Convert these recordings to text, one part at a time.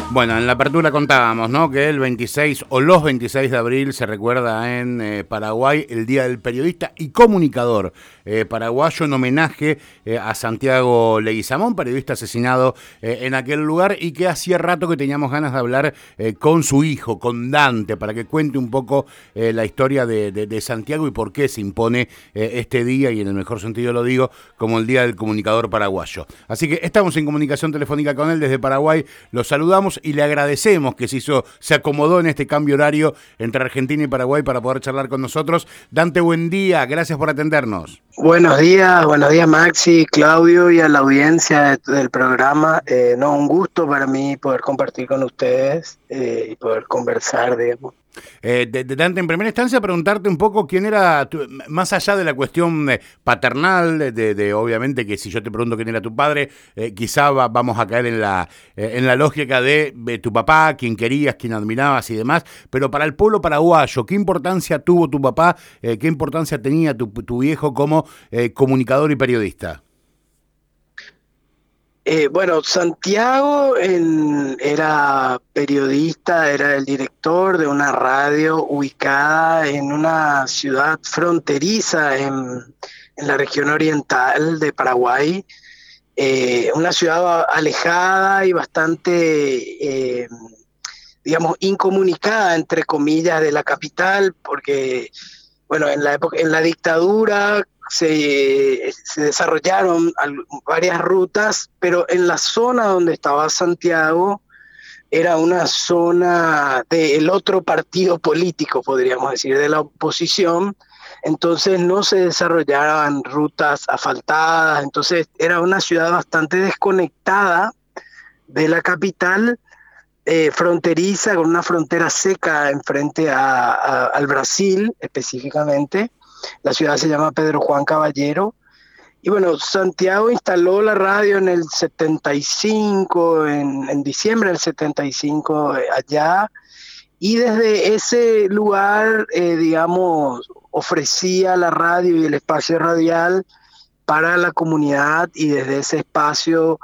Bueno, en la apertura contábamos, ¿no?, que el 26 o los 26 de abril se recuerda en Paraguay el Día del Periodista y Comunicador paraguayo, en homenaje a Santiago Leguizamón, periodista asesinado en aquel lugar, y que hacía rato que teníamos ganas de hablar con su hijo, con Dante, para que cuente un poco la historia de Santiago y por qué se impone este día, y en el mejor sentido lo digo, como el Día del Comunicador paraguayo. Así que estamos en comunicación telefónica con él desde Paraguay, lo saludamos y le agradecemos que se acomodó en este cambio horario entre Argentina y Paraguay para poder charlar con nosotros. Dante, buen día, gracias por atendernos. Buenos días Maxi, Claudio y a la audiencia del programa. Un gusto para mí poder compartir con ustedes y poder conversar, digamos. Dante, en primera instancia, preguntarte un poco quién era, más allá de la cuestión paternal, obviamente que si yo te pregunto quién era tu padre, quizá vamos a caer en la lógica de tu papá, quién querías, quién admirabas y demás, pero para el pueblo paraguayo, ¿qué importancia tuvo tu papá, qué importancia tenía tu viejo como comunicador y periodista? Santiago era periodista, era el director de una radio ubicada en una ciudad fronteriza en la región oriental de Paraguay, una ciudad alejada y bastante, digamos, incomunicada, entre comillas, de la capital, porque, bueno, en la dictadura se desarrollaron varias rutas, pero en la zona donde estaba Santiago era una zona del otro partido político, podríamos decir, de la oposición. Entonces no se desarrollaban rutas asfaltadas, entonces era una ciudad bastante desconectada de la capital, fronteriza, con una frontera seca enfrente al Brasil específicamente. La ciudad se llama Pedro Juan Caballero. Y bueno, Santiago instaló la radio en el 75, en diciembre del 75, allá, y desde ese lugar, digamos, ofrecía la radio y el espacio radial para la comunidad, y desde ese espacio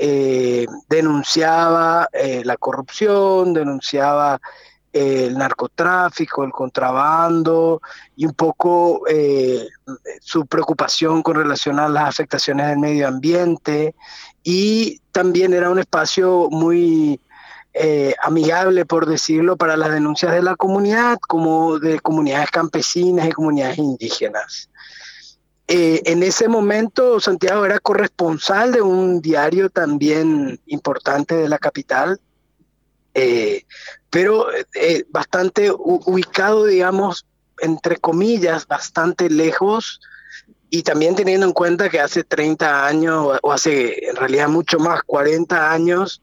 denunciaba la corrupción, denunciaba el narcotráfico, el contrabando y un poco su preocupación con relación a las afectaciones del medio ambiente. Y también era un espacio muy amigable, por decirlo, para las denuncias de la comunidad, como de comunidades campesinas y comunidades indígenas. En ese momento Santiago era corresponsal de un diario también importante de la capital, eh, pero bastante ubicado, digamos, entre comillas, bastante lejos, y también teniendo en cuenta que hace 30 años, o hace en realidad mucho más, 40 años,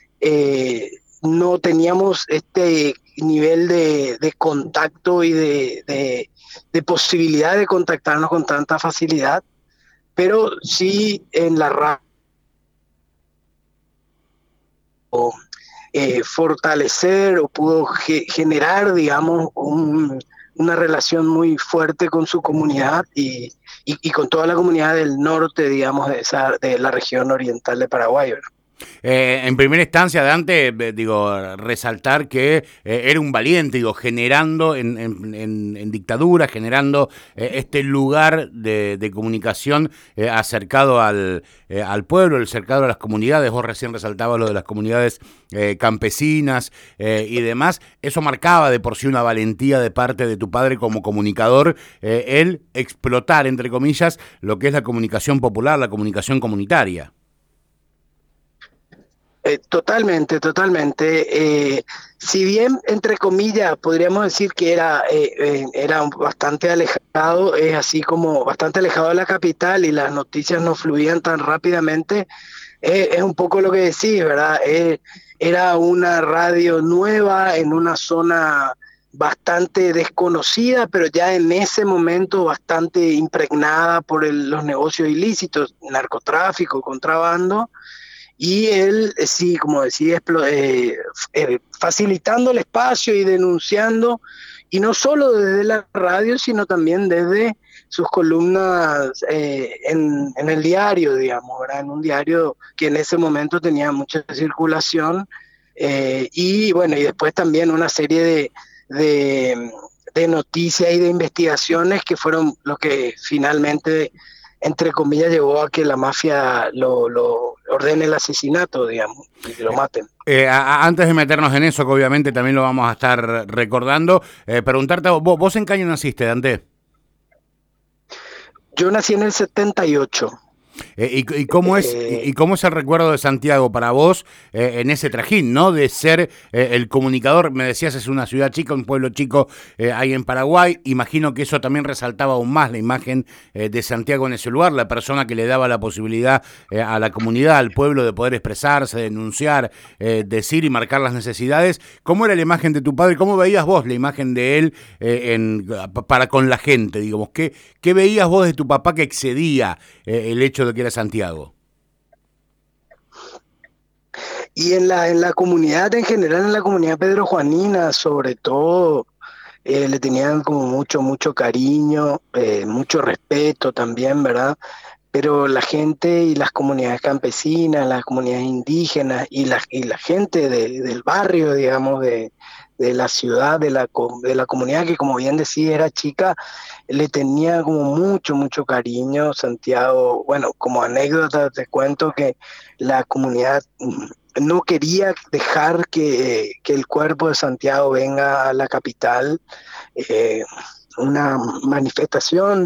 no teníamos este nivel de contacto y de posibilidad de contactarnos con tanta facilidad, pero sí en la radio fortalecer o pudo generar, digamos, una relación muy fuerte con su comunidad y con toda la comunidad del norte, digamos, de la región oriental de Paraguay, ¿verdad? En primera instancia, Dante, digo, resaltar que era un valiente, digo, generando en dictadura, generando este lugar de comunicación acercado al pueblo, acercado a las comunidades. Vos recién resaltabas lo de las comunidades campesinas y demás. Eso marcaba de por sí una valentía de parte de tu padre como comunicador, el explotar, entre comillas, lo que es la comunicación popular, la comunicación comunitaria. Totalmente, totalmente. Si bien, entre comillas, podríamos decir que era bastante alejado, es así como bastante alejado de la capital y las noticias no fluían tan rápidamente, es un poco lo que decís, ¿verdad? Era una radio nueva en una zona bastante desconocida, pero ya en ese momento bastante impregnada por los negocios ilícitos, narcotráfico, contrabando. Y él, sí, como decía, facilitando el espacio y denunciando, y no solo desde la radio, sino también desde sus columnas en el diario, digamos, ¿verdad? En un diario que en ese momento tenía mucha circulación, Y bueno, y después también una serie de, de noticias y de investigaciones que fueron lo que finalmente, entre comillas, llevó a que la mafia lo ordene el asesinato, digamos, y que lo maten. Antes de meternos en eso, que obviamente también lo vamos a estar recordando, preguntarte, ¿vos en qué año naciste, Dante? Yo nací en el 78. Y cómo es el recuerdo de Santiago para vos en ese trajín, ¿no? De ser el comunicador, me decías, es una ciudad chica, un pueblo chico ahí en Paraguay. Imagino que eso también resaltaba aún más la imagen de Santiago en ese lugar, la persona que le daba la posibilidad a la comunidad, al pueblo, de poder expresarse, denunciar, decir y marcar las necesidades. ¿Cómo era la imagen de tu padre? ¿Cómo veías vos la imagen de él para con la gente, digamos? ¿Qué veías vos de tu papá que excedía el hecho de que era Santiago? Y en la comunidad en general, en la comunidad pedrojuanina, sobre todo, le tenían como mucho cariño, mucho respeto también, ¿verdad? Pero la gente y las comunidades campesinas, las comunidades indígenas y la gente del barrio, digamos, de la ciudad, de la comunidad que, como bien decía, era chica, le tenía como mucho cariño. Santiago, bueno, como anécdota te cuento que la comunidad no quería dejar que el cuerpo de Santiago venga a la capital, eh, una manifestación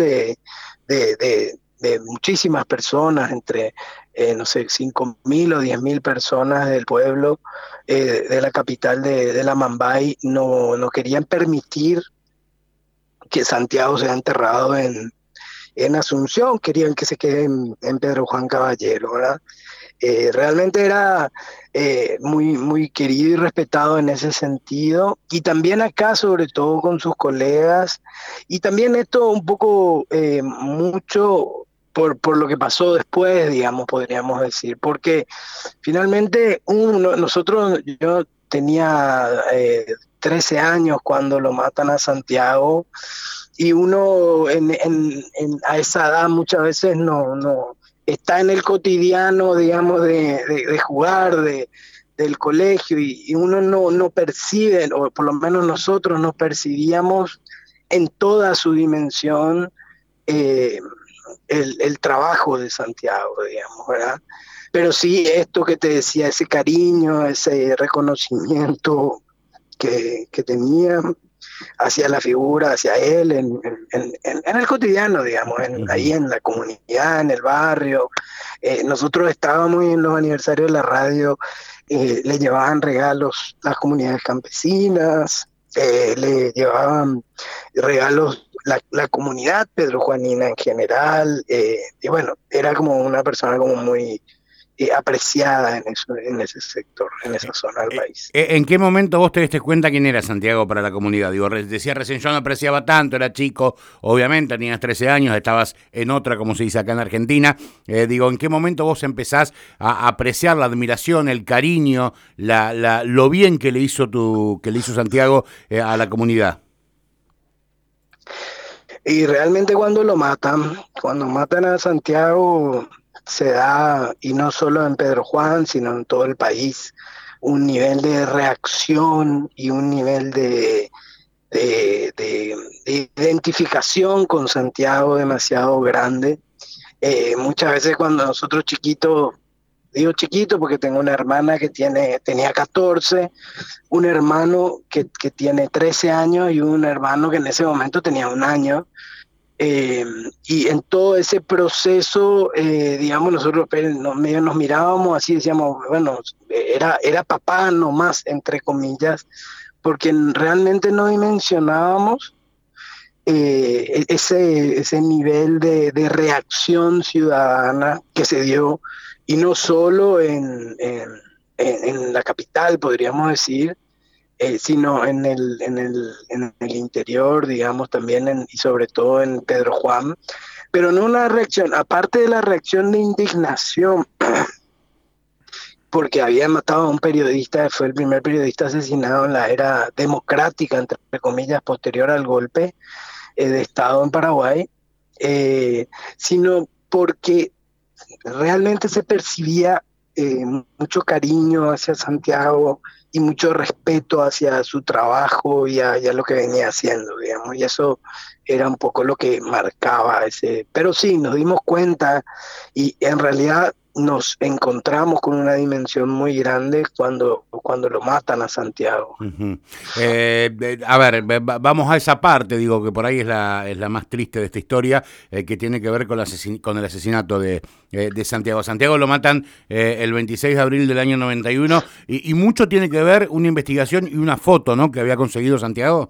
de muchísimas personas, entre, no sé, 5.000 o 10.000 personas del pueblo, de la capital de la Mambay, no querían permitir que Santiago sea enterrado en Asunción, querían que se quede en Pedro Juan Caballero, ¿verdad? Realmente era muy querido y respetado en ese sentido, y también acá, sobre todo con sus colegas, y también esto un poco mucho por lo que pasó después, digamos, podríamos decir, porque finalmente yo tenía 13 años cuando lo matan a Santiago, y uno a esa edad muchas veces no está en el cotidiano, digamos, de jugar, del colegio, y uno no percibe, o por lo menos nosotros no percibíamos en toda su dimensión eh, el trabajo de Santiago, digamos, ¿verdad? Pero sí, esto que te decía, ese cariño, ese reconocimiento que tenía hacia la figura, hacia él, en el cotidiano, digamos, ahí en la comunidad, en el barrio. Nosotros estábamos en los aniversarios de la radio, le llevaban regalos las comunidades campesinas, le llevaban regalos la comunidad pedrojuanina en general, y bueno, era como una persona como muy apreciada en ese sector, en esa zona del país. ¿En qué momento vos te diste cuenta quién era Santiago para la comunidad? Digo, decía recién, yo no apreciaba tanto, era chico, obviamente, tenías 13 años, estabas en otra, como se dice acá en Argentina. Digo, ¿en qué momento vos empezás a apreciar la admiración, el cariño, lo bien que le hizo Santiago a la comunidad? Y realmente cuando matan a Santiago, se da, y no solo en Pedro Juan, sino en todo el país, un nivel de reacción y un nivel de identificación con Santiago demasiado grande. Muchas veces cuando nosotros chiquitos, digo chiquito porque tengo una hermana que tenía 14, un hermano que tiene 13 años y un hermano que en ese momento tenía 1 año. Y en todo ese proceso, digamos, nosotros medio nos mirábamos así, decíamos, bueno, era papá nomás, entre comillas, porque realmente no dimensionábamos ese nivel de reacción ciudadana que se dio, y no solo en la capital, podríamos decir, sino en el interior, digamos, también y sobre todo en Pedro Juan, pero no una reacción, aparte de la reacción de indignación, porque había matado a un periodista, fue el primer periodista asesinado en la era democrática, entre comillas, posterior al golpe de Estado en Paraguay, sino porque realmente se percibía mucho cariño hacia Santiago y mucho respeto hacia su trabajo y a lo que venía haciendo, digamos, y eso era un poco lo que marcaba ese. Pero sí, nos dimos cuenta y en realidad nos encontramos con una dimensión muy grande cuando lo matan a Santiago. Ujú. A ver, vamos a esa parte, digo que por ahí es la más triste de esta historia, que tiene que ver con, con el asesinato de Santiago. Santiago lo matan el 26 de abril del año 91 y mucho tiene que ver una investigación y una foto, ¿no?, que había conseguido Santiago.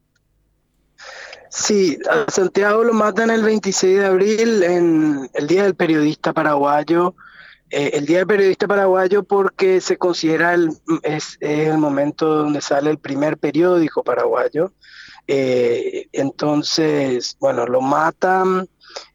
Sí, a Santiago lo matan el 26 de abril, en el Día del Periodista Paraguayo. El Día del Periodista Paraguayo porque se considera es el momento donde sale el primer periódico paraguayo. Entonces, bueno, lo matan,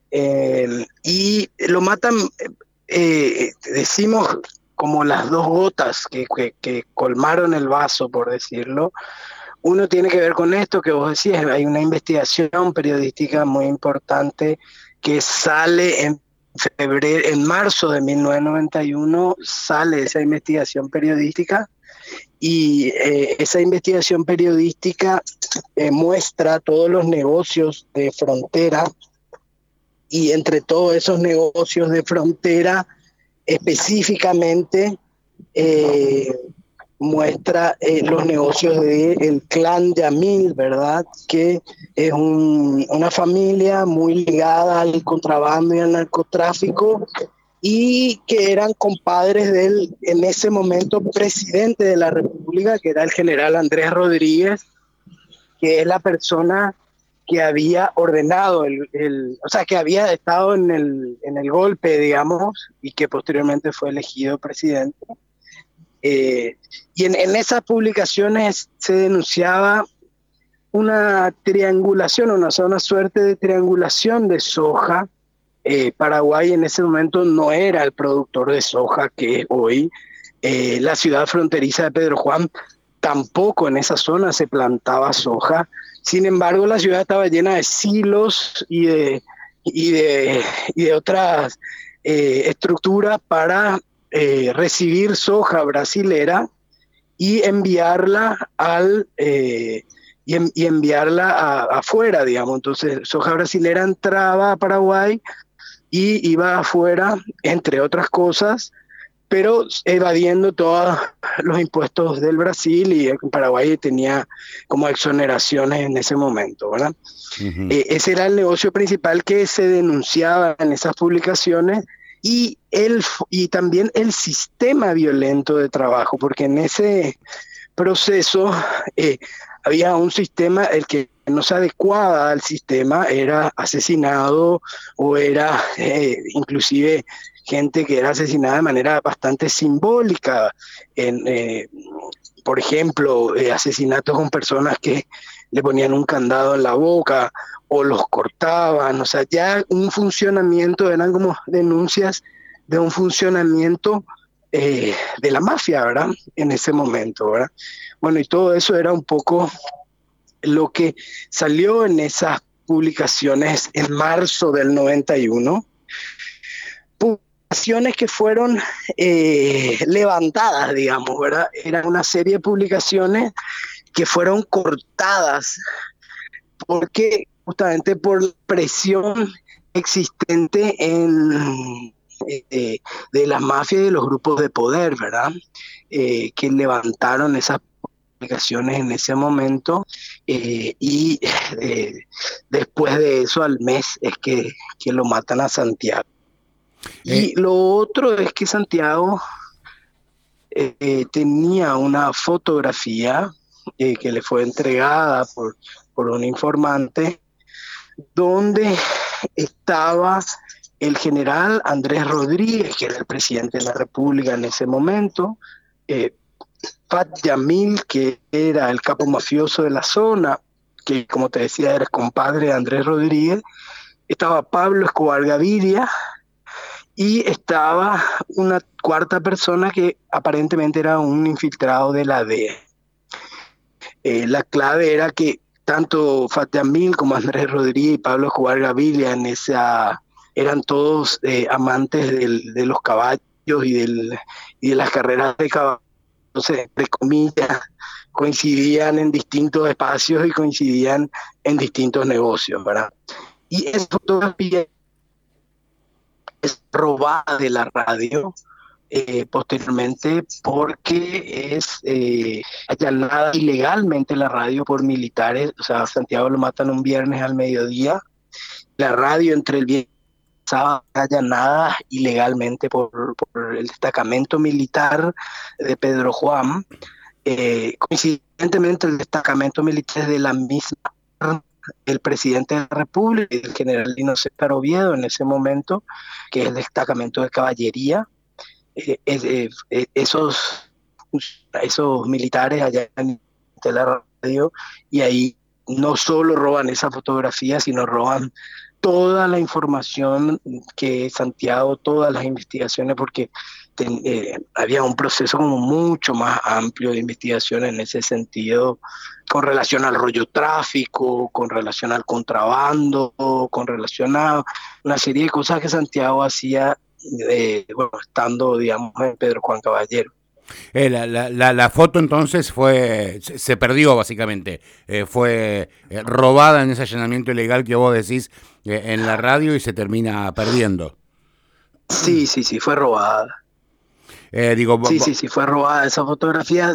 y lo matan, decimos, como las dos gotas que colmaron el vaso, por decirlo. Uno tiene que ver con esto que vos decías, hay una investigación periodística muy importante que sale en marzo de 1991, sale esa investigación periodística y esa investigación periodística muestra todos los negocios de frontera, y entre todos esos negocios de frontera específicamente eh, muestra los negocios del clan Yamil, ¿verdad? Que es una familia muy ligada al contrabando y al narcotráfico, y que eran compadres del, en ese momento, presidente de la República, que era el general Andrés Rodríguez, que es la persona que había ordenado o sea, que había estado en el golpe, digamos, y que posteriormente fue elegido presidente. Y en esas publicaciones se denunciaba una triangulación, una suerte de triangulación de soja. Paraguay en ese momento no era el productor de soja que es hoy. La ciudad fronteriza de Pedro Juan tampoco, en esa zona se plantaba soja. Sin embargo, la ciudad estaba llena de silos y de otras estructuras para recibir soja brasilera y enviarla y enviarla afuera, digamos. Entonces, soja brasilera entraba a Paraguay y iba afuera, entre otras cosas, pero evadiendo todos los impuestos del Brasil, y Paraguay tenía como exoneraciones en ese momento, ¿verdad? Ujú. Ese era el negocio principal que se denunciaba en esas publicaciones, y también el sistema violento de trabajo, porque en ese proceso había un sistema, el que no se adecuaba al sistema era asesinado, o era inclusive gente que era asesinada de manera bastante simbólica. Por ejemplo, asesinatos con personas que le ponían un candado en la boca o los cortaban. O sea, ya un funcionamiento, eran como denuncias de un funcionamiento de la mafia, ¿verdad? En ese momento, ¿verdad? Bueno, y todo eso era un poco lo que salió en esas publicaciones en marzo del 91. Publicaciones que fueron levantadas, digamos, ¿verdad? Era una serie de publicaciones que fueron cortadas porque justamente por la presión existente de las mafias y de los grupos de poder, ¿verdad? Que levantaron esas publicaciones en ese momento, y después de eso, al mes, es que lo matan a Santiago. Eh, Y lo otro es que Santiago tenía una fotografía que le fue entregada por un informante, donde estaba el general Andrés Rodríguez, que era el presidente de la República en ese momento, Fat Yamil, que era el capo mafioso de la zona, que como te decía era compadre de Andrés Rodríguez, estaba Pablo Escobar Gaviria, y estaba una cuarta persona que aparentemente era un infiltrado de la DEA. La clave era que tanto Fatiamil como Andrés Rodríguez y Pablo Escobar Gaviria eran todos amantes de los caballos, y de las carreras de caballos, entre comillas, coincidían en distintos espacios y coincidían en distintos negocios, ¿verdad? Y esa fotografía es robada de la radio posteriormente porque es allanada ilegalmente la radio por militares. O sea, Santiago lo matan un viernes al mediodía, la radio entre el viernes y el sábado allanada ilegalmente por el destacamento militar de Pedro Juan. Coincidentemente el destacamento militar es de la misma el presidente de la República y el general Lino César Oviedo en ese momento, que es el destacamento de caballería. Esos militares allá en la radio, y ahí no solo roban esa fotografía, sino roban toda la información que Santiago, todas las investigaciones, porque había un proceso como mucho más amplio de investigación en ese sentido, con relación al rollo tráfico, con relación al contrabando, con relación a una serie de cosas que Santiago hacía estando, digamos, en Pedro Juan Caballero. La foto entonces se perdió básicamente, fue robada en ese allanamiento ilegal que vos decís en la radio y se termina perdiendo. Sí, fue robada. Sí, fue robada esa fotografía.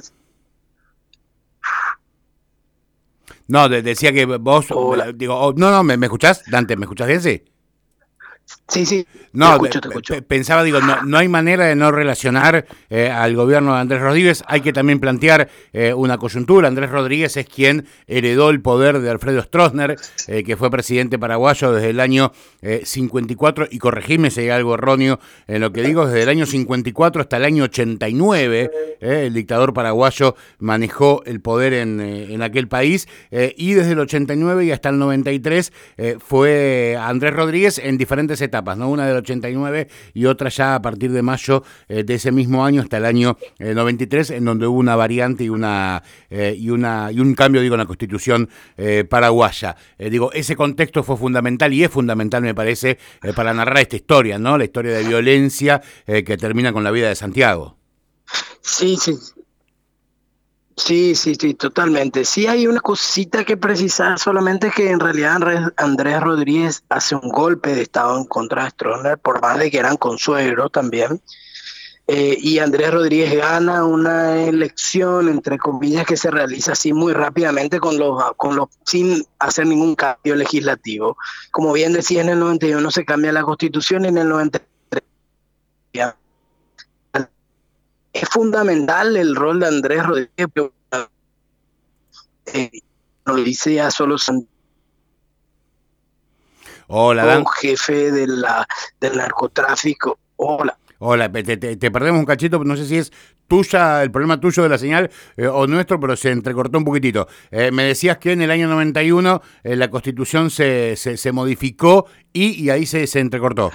No, decía que vos, ¿me escuchás, Dante? ¿Me escuchás bien? Sí, no, te escucho. Pensaba, no hay manera de no relacionar al gobierno de Andrés Rodríguez. Hay que también plantear una coyuntura. Andrés Rodríguez es quien heredó el poder de Alfredo Stroessner, que fue presidente paraguayo desde el año 54, y corregime si hay algo erróneo en lo que digo, desde el año 54 hasta el año 89, el dictador paraguayo manejó el poder en aquel país, y desde el 89 y hasta el 93 fue Andrés Rodríguez en diferentes etapas, ¿no? Una del 89 y otra ya a partir de mayo de ese mismo año hasta el año 93, en donde hubo una variante y un cambio, en la Constitución paraguaya. Ese contexto fue fundamental y es fundamental, me parece, para narrar esta historia, ¿no? La historia de violencia que termina con la vida de Santiago. Sí, totalmente. Sí hay una cosita que precisar, solamente que en realidad Andrés Rodríguez hace un golpe de estado en contra de Stroessner, por más de que eran consuegros también. Y Andrés Rodríguez gana una elección, entre comillas, que se realiza así muy rápidamente sin hacer ningún cambio legislativo. Como bien decía, en el 91 se cambia la Constitución y en el 93 es fundamental el rol de Andrés Rodríguez, no lo dice ya solo Hola, jefe del narcotráfico. Hola, te perdemos un cachito, no sé si es tuya, el problema tuyo de la señal o nuestro, pero se entrecortó un poquitito. Me decías que en el año 91 la Constitución se modificó y ahí se entrecortó.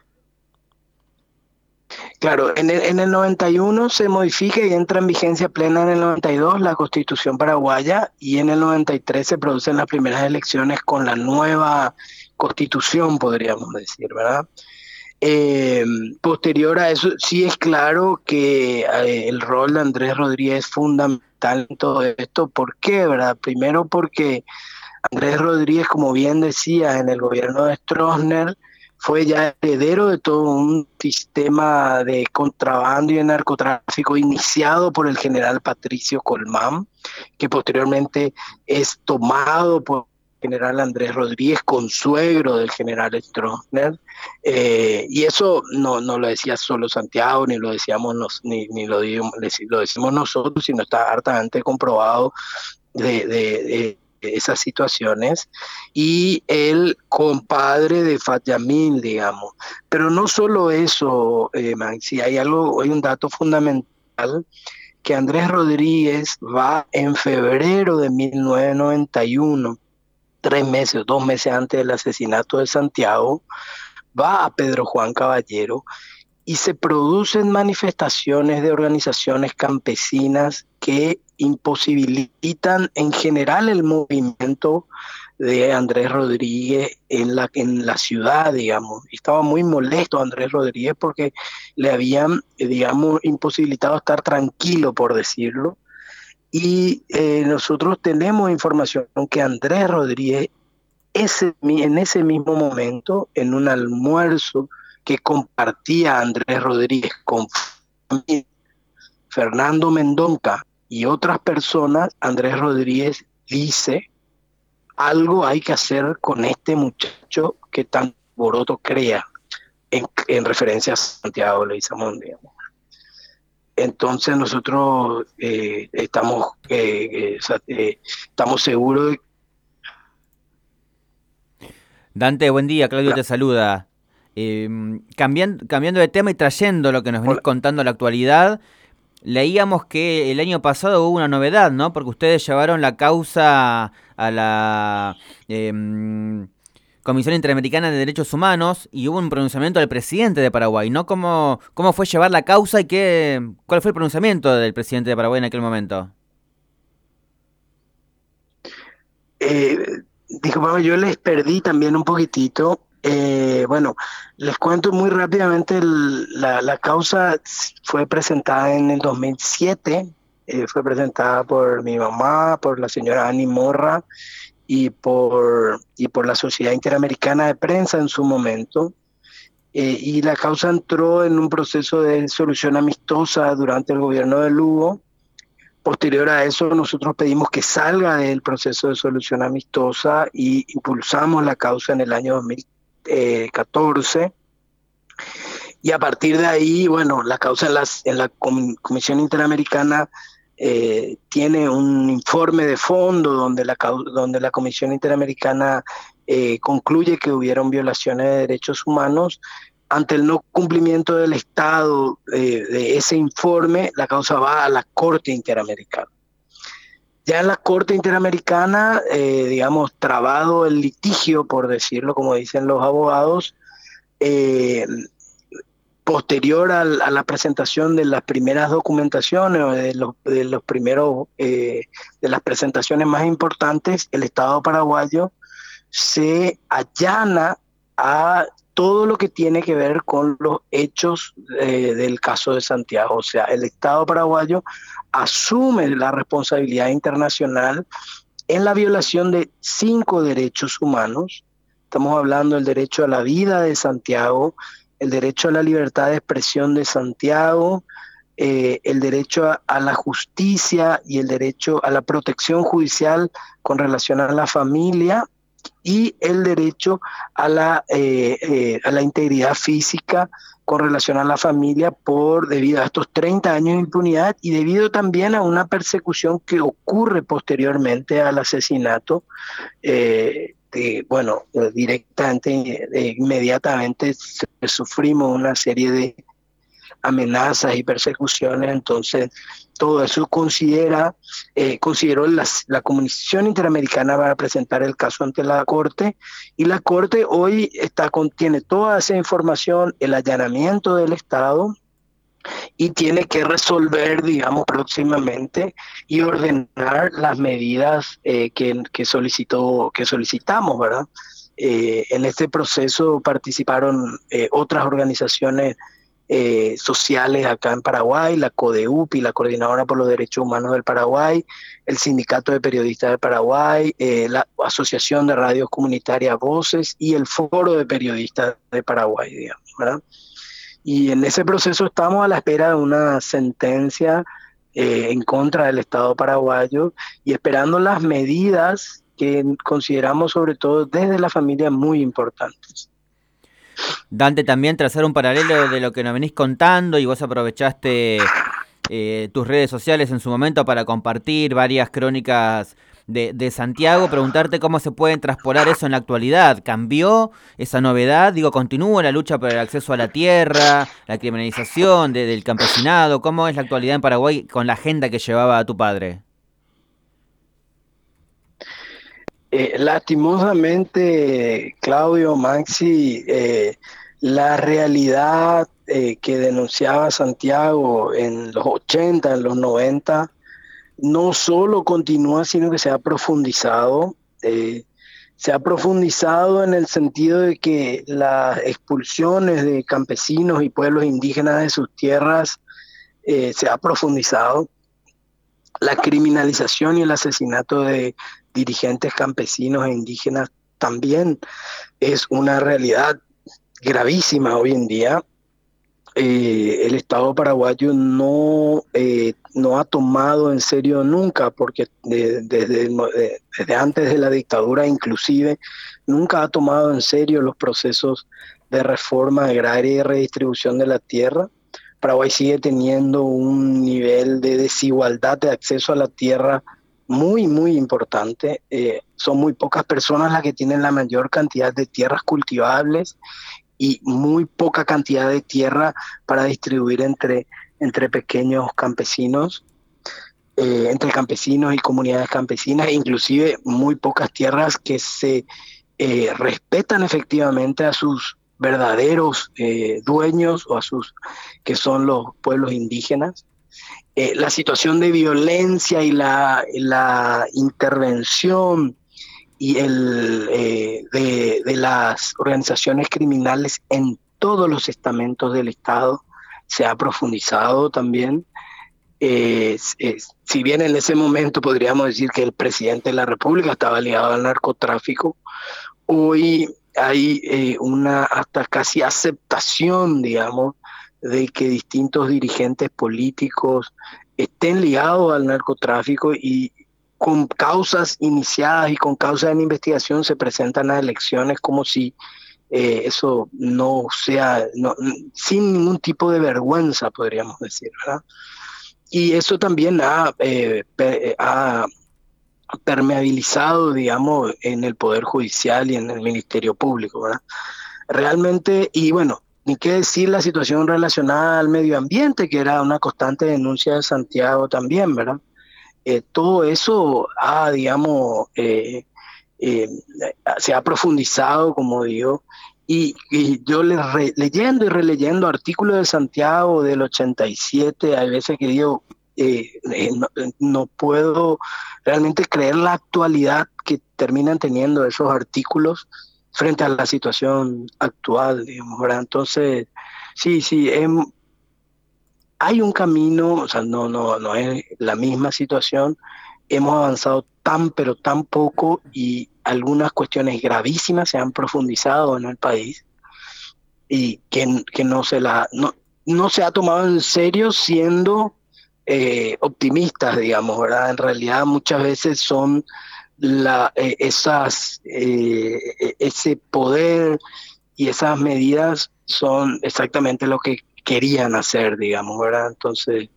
Claro, en el 91 se modifica y entra en vigencia plena en el 92 la Constitución paraguaya, y en el 93 se producen las primeras elecciones con la nueva Constitución, podríamos decir, ¿verdad? Posterior a eso, sí es claro que el rol de Andrés Rodríguez es fundamental en todo esto. ¿Por qué, verdad? Primero porque Andrés Rodríguez, como bien decía, en el gobierno de Stroessner, fue ya heredero de todo un sistema de contrabando y de narcotráfico iniciado por el general Patricio Colmán, que posteriormente es tomado por el general Andrés Rodríguez, consuegro del general Stroessner. Y eso no lo decía solo Santiago, ni lo decíamos ni lo decimos nosotros, sino está hartamente comprobado de esas situaciones, y el compadre de Fat Yamil, digamos. Pero no solo eso, Maxi, hay un dato fundamental, que Andrés Rodríguez va en febrero de 1991, 2 meses antes del asesinato de Santiago, va a Pedro Juan Caballero y se producen manifestaciones de organizaciones campesinas que imposibilitan en general el movimiento de Andrés Rodríguez en la ciudad, digamos. Estaba muy molesto Andrés Rodríguez porque le habían, digamos, imposibilitado estar tranquilo, por decirlo. Y nosotros tenemos información que Andrés Rodríguez, en ese mismo momento, en un almuerzo que compartía Andrés Rodríguez con Fernando Mendonca y otras personas, Andrés Rodríguez dice: algo hay que hacer con este muchacho que tan boroto crea, en referencia a Santiago Leguizamón, digamos. Entonces nosotros estamos seguros de... Dante, buen día, Claudio te saluda. Cambiando de tema y trayendo lo que nos venís contando a la actualidad, leíamos que el año pasado hubo una novedad, ¿no? Porque ustedes llevaron la causa a la Comisión Interamericana de Derechos Humanos y hubo un pronunciamiento del presidente de Paraguay, ¿no? ¿Cómo fue llevar la causa y cuál fue el pronunciamiento del presidente de Paraguay en aquel momento? Disculpame, yo les perdí también un poquitito. Bueno, les cuento muy rápidamente, la causa fue presentada en el 2007, fue presentada por mi mamá, por la señora Ani Morra y por la Sociedad Interamericana de Prensa en su momento. Y la causa entró en un proceso de solución amistosa durante el gobierno de Lugo. Posterior a eso, nosotros pedimos que salga del proceso de solución amistosa y impulsamos la causa en el año 2014. Y a partir de ahí, bueno, la causa en la Comisión Interamericana tiene un informe de fondo donde la Comisión Interamericana concluye que hubieron violaciones de derechos humanos. Ante el no cumplimiento del Estado de ese informe, la causa va a la Corte Interamericana. Ya en la Corte Interamericana, digamos, trabado el litigio, por decirlo, como dicen los abogados, posterior a la presentación de las primeras documentaciones o de los primeros de las presentaciones más importantes, el Estado paraguayo se allana a todo lo que tiene que ver con los hechos del caso de Santiago. O sea, el Estado paraguayo asume la responsabilidad internacional en la violación de 5 derechos humanos. Estamos hablando del derecho a la vida de Santiago, el derecho a la libertad de expresión de Santiago, el derecho a la justicia y el derecho a la protección judicial con relación a la familia, y el derecho a la integridad física con relación a la familia debido a estos 30 años de impunidad y debido también a una persecución que ocurre posteriormente al asesinato. Directamente, inmediatamente sufrimos una serie de amenazas y persecuciones. Entonces todo eso consideró la Comisión Interamericana para presentar el caso ante la Corte, y la Corte hoy contiene toda esa información, el allanamiento del Estado, y tiene que resolver, digamos, próximamente y ordenar las medidas que solicitamos, ¿verdad? En este proceso participaron otras organizaciones sociales acá en Paraguay, la CODEUPI, la Coordinadora por los Derechos Humanos del Paraguay, el Sindicato de Periodistas del Paraguay, la Asociación de Radios Comunitarias Voces y el Foro de Periodistas de Paraguay, digamos, ¿verdad? Y en ese proceso estamos a la espera de una sentencia en contra del Estado paraguayo y esperando las medidas que consideramos, sobre todo desde la familia, muy importantes. Dante, también trazar un paralelo de lo que nos venís contando, y vos aprovechaste tus redes sociales en su momento para compartir varias crónicas de Santiago, preguntarte cómo se pueden traspolar eso en la actualidad. ¿Cambió esa novedad? Digo, ¿continúa la lucha por el acceso a la tierra, la criminalización del campesinado? ¿Cómo es la actualidad en Paraguay con la agenda que llevaba tu padre? Lastimosamente, Claudio, Maxi, la realidad que denunciaba Santiago en los 80, en los 90, no solo continúa, sino que se ha profundizado. Se ha profundizado en el sentido de que las expulsiones de campesinos y pueblos indígenas de sus tierras se ha profundizado. La criminalización y el asesinato de dirigentes campesinos e indígenas también es una realidad gravísima hoy en día. El Estado paraguayo no ha tomado en serio nunca, porque desde antes de la dictadura inclusive, nunca ha tomado en serio los procesos de reforma agraria y redistribución de la tierra. Paraguay sigue teniendo un nivel de desigualdad de acceso a la tierra muy, muy importante. Son muy pocas personas las que tienen la mayor cantidad de tierras cultivables y muy poca cantidad de tierra para distribuir entre pequeños campesinos, entre campesinos y comunidades campesinas, e inclusive muy pocas tierras que se respetan efectivamente a sus verdaderos dueños o a sus que son los pueblos indígenas. La situación de violencia y la intervención y de las organizaciones criminales en todos los estamentos del Estado se ha profundizado también. Si bien en ese momento podríamos decir que el presidente de la República estaba ligado al narcotráfico, hoy hay una hasta casi aceptación, digamos, de que distintos dirigentes políticos estén ligados al narcotráfico y con causas iniciadas y con causas en investigación se presentan a elecciones como si eso no sea, sin ningún tipo de vergüenza, podríamos decir, ¿verdad? Y eso también ha permeabilizado, digamos, en el Poder Judicial y en el Ministerio Público, ¿verdad? Realmente, y bueno, ni qué decir la situación relacionada al medio ambiente, que era una constante denuncia de Santiago también, ¿verdad? Todo eso digamos, se ha profundizado, como digo, y yo leyendo y releyendo artículos de Santiago del 87, hay veces que digo, no puedo realmente creer la actualidad que terminan teniendo esos artículos frente a la situación actual, digamos, ¿verdad? Entonces, sí, hay un camino, o sea, no es la misma situación. Hemos avanzado pero tan poco, y algunas cuestiones gravísimas se han profundizado en el país y que no se ha tomado en serio siendo optimistas, digamos, ¿verdad? En realidad muchas veces son ese poder y esas medidas son exactamente lo que querían hacer, digamos, ¿verdad? Entonces,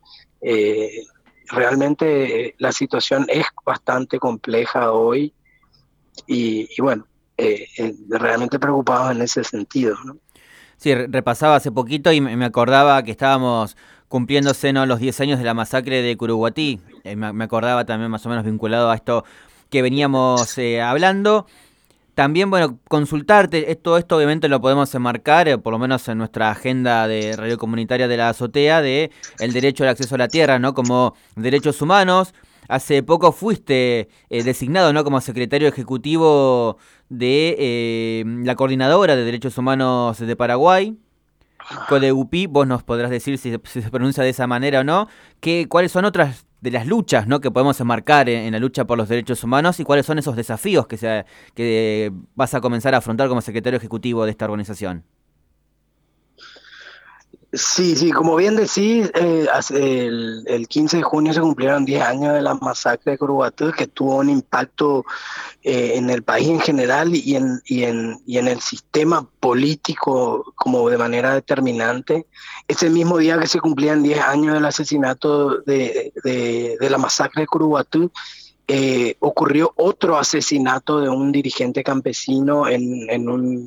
realmente la situación es bastante compleja hoy y bueno, realmente preocupados en ese sentido, ¿no? Sí, repasaba hace poquito y me acordaba que estábamos cumpliéndose, ¿no?, los 10 años de la masacre de Curuguatí. Me acordaba también más o menos vinculado a esto que veníamos hablando. También, bueno, consultarte, esto obviamente lo podemos enmarcar, por lo menos en nuestra agenda de radio comunitaria de la azotea, de el derecho al acceso a la tierra, ¿no?, como derechos humanos. Hace poco fuiste designado, ¿no?, como secretario ejecutivo de la Coordinadora de Derechos Humanos de Paraguay, CODEUPI. Vos nos podrás decir si se pronuncia de esa manera o no, cuáles son otras de las luchas, ¿no?, que podemos enmarcar en la lucha por los derechos humanos, y cuáles son esos desafíos que vas a comenzar a afrontar como secretario ejecutivo de esta organización. Sí, como bien decís, el 15 de junio se cumplieron 10 años de la masacre de Curuguatí, que tuvo un impacto en el país en general y en el sistema político como de manera determinante. Ese mismo día que se cumplían 10 años del asesinato de la masacre de Curuguatí, ocurrió otro asesinato de un dirigente campesino en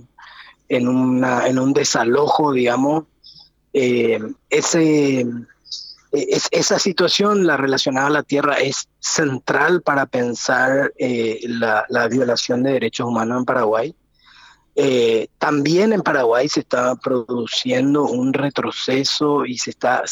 un desalojo, digamos. Esa situación, la relacionada a la tierra, es central para pensar la violación de derechos humanos en Paraguay. También en Paraguay se está produciendo un retroceso y se está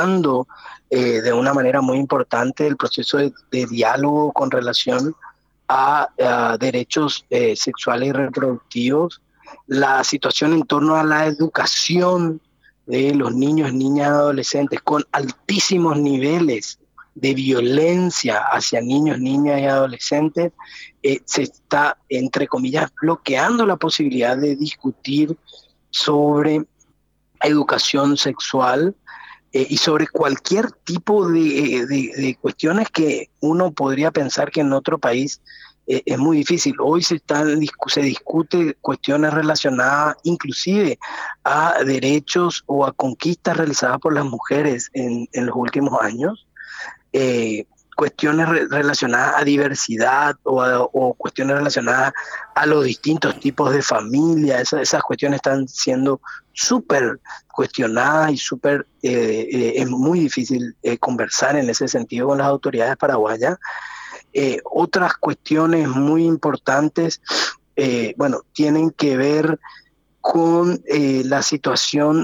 dificultando de una manera muy importante el proceso de diálogo con relación a derechos sexuales y reproductivos, la situación en torno a la educación de los niños, niñas y adolescentes con altísimos niveles de violencia hacia niños, niñas y adolescentes, se está, entre comillas, bloqueando la posibilidad de discutir sobre educación sexual y sobre cualquier tipo de cuestiones que uno podría pensar que en otro país es muy difícil. Hoy se discute cuestiones relacionadas inclusive a derechos o a conquistas realizadas por las mujeres en los últimos años, cuestiones relacionadas a diversidad o cuestiones relacionadas a los distintos tipos de familia. Esas cuestiones están siendo súper cuestionadas y súper es muy difícil conversar en ese sentido con las autoridades paraguayas. Otras cuestiones muy importantes, tienen que ver con la situación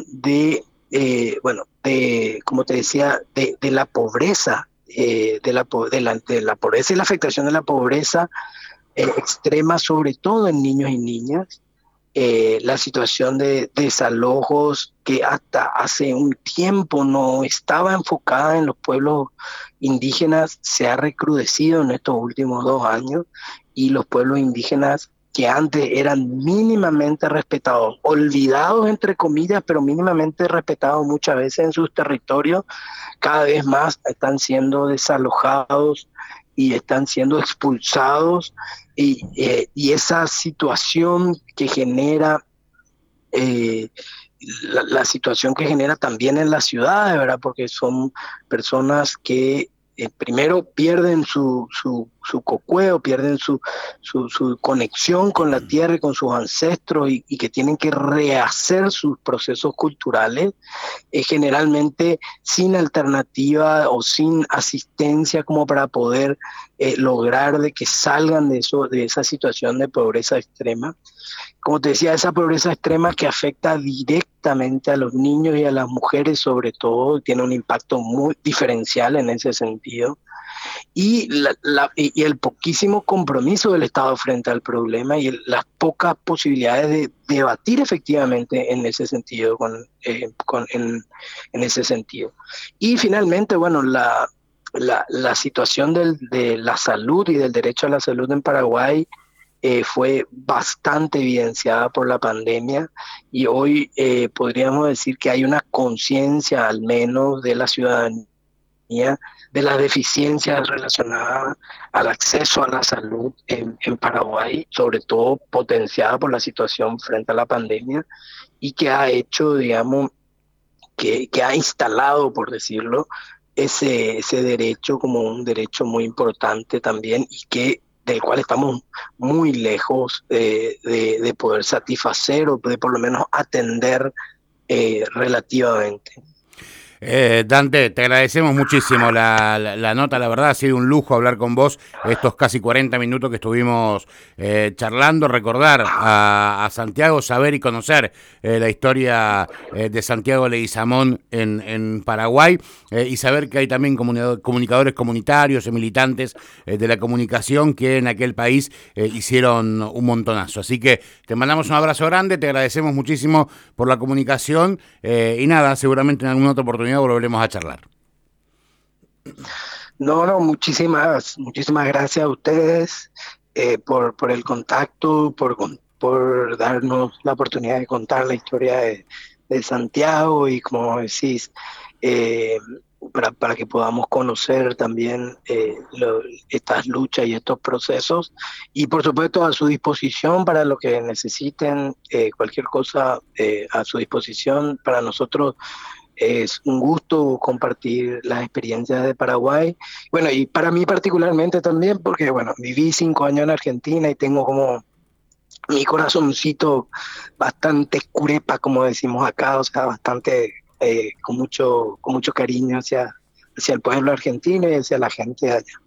como te decía, de la pobreza, de la pobreza y la afectación de la pobreza extrema, sobre todo en niños y niñas. La situación de desalojos que hasta hace un tiempo no estaba enfocada en los pueblos indígenas, se ha recrudecido en estos últimos 2 años, y los pueblos indígenas que antes eran mínimamente respetados, olvidados entre comillas, pero mínimamente respetados muchas veces en sus territorios, cada vez más están siendo desalojados y están siendo expulsados, y esa situación que genera la situación que genera también en las ciudades, ¿verdad? Porque son personas que primero pierden su cocueo, pierden su conexión con la tierra y con sus ancestros, y que tienen que rehacer sus procesos culturales, generalmente sin alternativa o sin asistencia como para poder lograr de que salgan de esa situación de pobreza extrema. Como te decía, esa pobreza extrema que afecta directamente a los niños y a las mujeres, sobre todo, tiene un impacto muy diferencial en ese sentido. Y el poquísimo compromiso del Estado frente al problema, y las pocas posibilidades de debatir efectivamente en ese sentido, en ese sentido. Y finalmente, la situación de la salud y del derecho a la salud en Paraguay fue bastante evidenciada por la pandemia, y hoy podríamos decir que hay una conciencia al menos de la ciudadanía de las deficiencias relacionadas al acceso a la salud en Paraguay, sobre todo potenciada por la situación frente a la pandemia, y que ha hecho, digamos, que ha instalado, por decirlo, ese derecho como un derecho muy importante también, y del cual estamos muy lejos de poder satisfacer o de por lo menos atender relativamente. Dante, te agradecemos muchísimo la nota, la verdad ha sido un lujo hablar con vos estos casi 40 minutos que estuvimos charlando, recordar a Santiago, saber y conocer la historia de Santiago Leguizamón en Paraguay, y saber que hay también comunicadores comunitarios y militantes de la comunicación que en aquel país hicieron un montonazo. Así que te mandamos un abrazo grande, te agradecemos muchísimo por la comunicación, y nada, seguramente en alguna otra oportunidad volveremos a charlar. No, muchísimas gracias a ustedes por el contacto, por darnos la oportunidad de contar la historia de Santiago, y como decís, para que podamos conocer también estas luchas y estos procesos, y por supuesto a su disposición para lo que necesiten, cualquier cosa a su disposición. Para nosotros es un gusto compartir las experiencias de Paraguay. Bueno, y para mí particularmente también, porque viví 5 años en Argentina y tengo como mi corazoncito bastante curepa, como decimos acá, o sea, bastante con mucho cariño hacia el pueblo argentino y hacia la gente de allá.